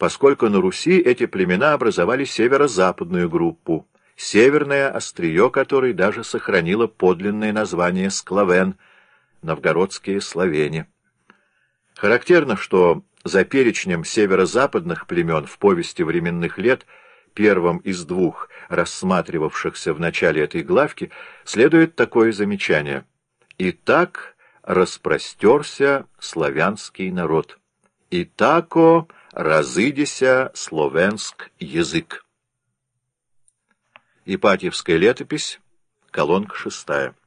поскольку на Руси эти племена образовали северо-западную группу, северное острие которой даже сохранило подлинное название Склавен, новгородские словени. Характерно, что за перечнем северо-западных племен в повести временных лет, первым из двух, рассматривавшихся в начале этой главки, следует такое замечание: «И так распростерся славянский народ, и тако разыдися словенск язык». Ипатьевская летопись, колонка 6.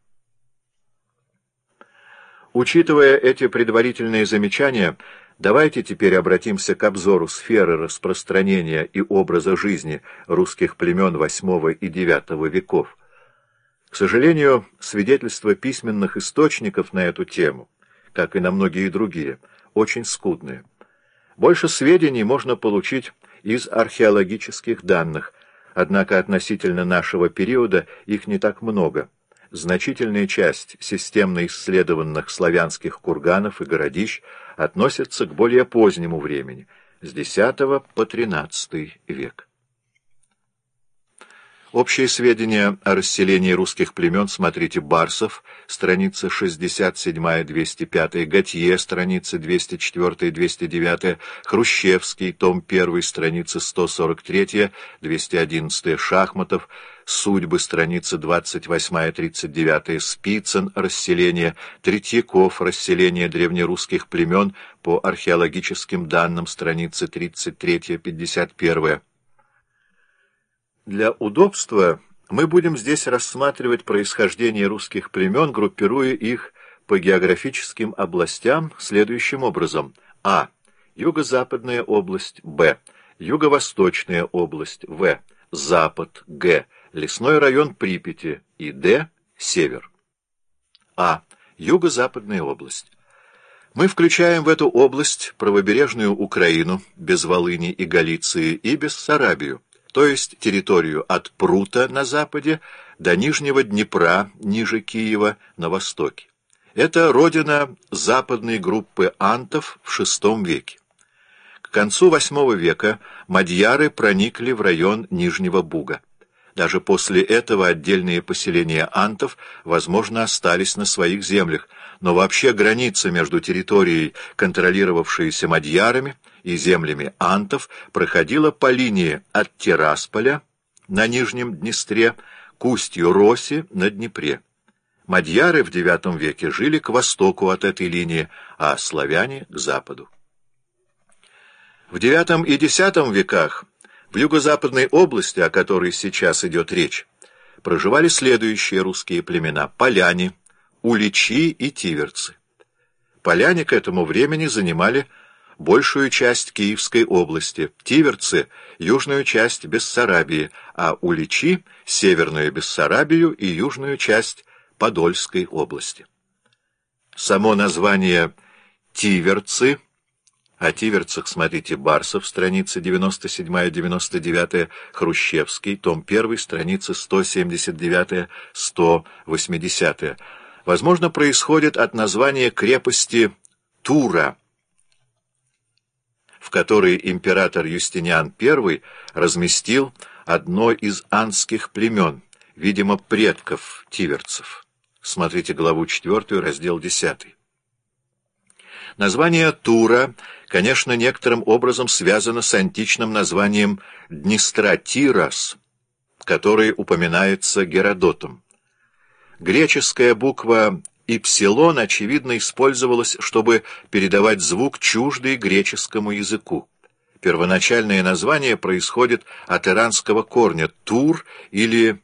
Учитывая эти предварительные замечания, давайте теперь обратимся к обзору сферы распространения и образа жизни русских племен VIII и IX веков. К сожалению, свидетельства письменных источников на эту тему, как и на многие другие, очень скудные. Больше сведений можно получить из археологических данных, однако относительно нашего периода их не так много. Значительная часть системно исследованных славянских курганов и городищ относится к более позднему времени, с X по XIII век. Общие сведения о расселении русских племен смотрите: Барсов, страница 67-205, Готье, страница 204-209, Хрущевский, том 1, страница 143-211, Шахматов, Судьбы, страница 28-39, Спицын, расселение, Третьяков, расселение древнерусских племен по археологическим данным, страницы 33-51. Для удобства мы будем здесь рассматривать происхождение русских племен, группируя их по географическим областям следующим образом: А. Юго-западная область, Б. Юго-восточная область, В. Запад, Г. Лесной район Припяти и Д. Север. А. Юго-западная область. Мы включаем в эту область правобережную Украину, без Волыни и Галиции, и Бессарабию, то есть территорию от Прута на западе до Нижнего Днепра, ниже Киева, на востоке. Это родина западной группы антов в VI веке. К концу VIII века мадьяры проникли в район Нижнего Буга. Даже после этого отдельные поселения антов, возможно, остались на своих землях, но вообще граница между территорией, контролировавшейся мадьярами, и землями антов проходила по линии от Тирасполя на Нижнем Днестре к устью Роси на Днепре. Мадьяры в IX веке жили к востоку от этой линии, а славяне — к западу. В IX и X веках в юго-западной области, о которой сейчас идет речь, проживали следующие русские племена: поляне, уличи и тиверцы. Поляне к этому времени занимали большую часть Киевской области, тиверцы — южную часть Бессарабии, а уличи — северную Бессарабию и южную часть Подольской области. Само название «тиверцы», о тиверцах смотрите: Барсов, страницы 97-99, Хрущевский, том 1, страницы 179-180, возможно, происходит от названия крепости Тура, в которой император Юстиниан I разместил одно из антских племен, видимо, предков тиверцев. Смотрите главу 4, раздел 10. Название Тура, конечно, некоторым образом связано с античным названием Днестра Тирас, который упоминается Геродотом. Греческая буква «ипсилон», очевидно, использовалась, чтобы передавать звук, чуждый греческому языку. Первоначальное название происходит от иранского корня «тур» или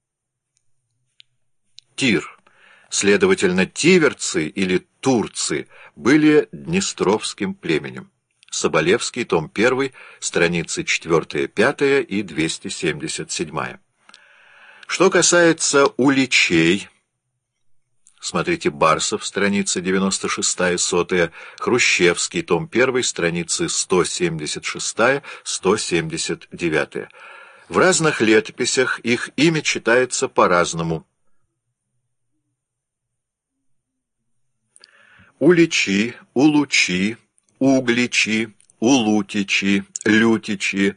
«тир». Следовательно, тиверцы или турцы были днестровским племенем. Соболевский, том 1, страницы 4-5 и 277. Что касается уличей, смотрите: Барсов, страница 96-100, Хрущевский, том 1, страницы 176-179. В разных летописях их имя читается по-разному. Уличи, улучи, угличи, Улутичи, Лютичи,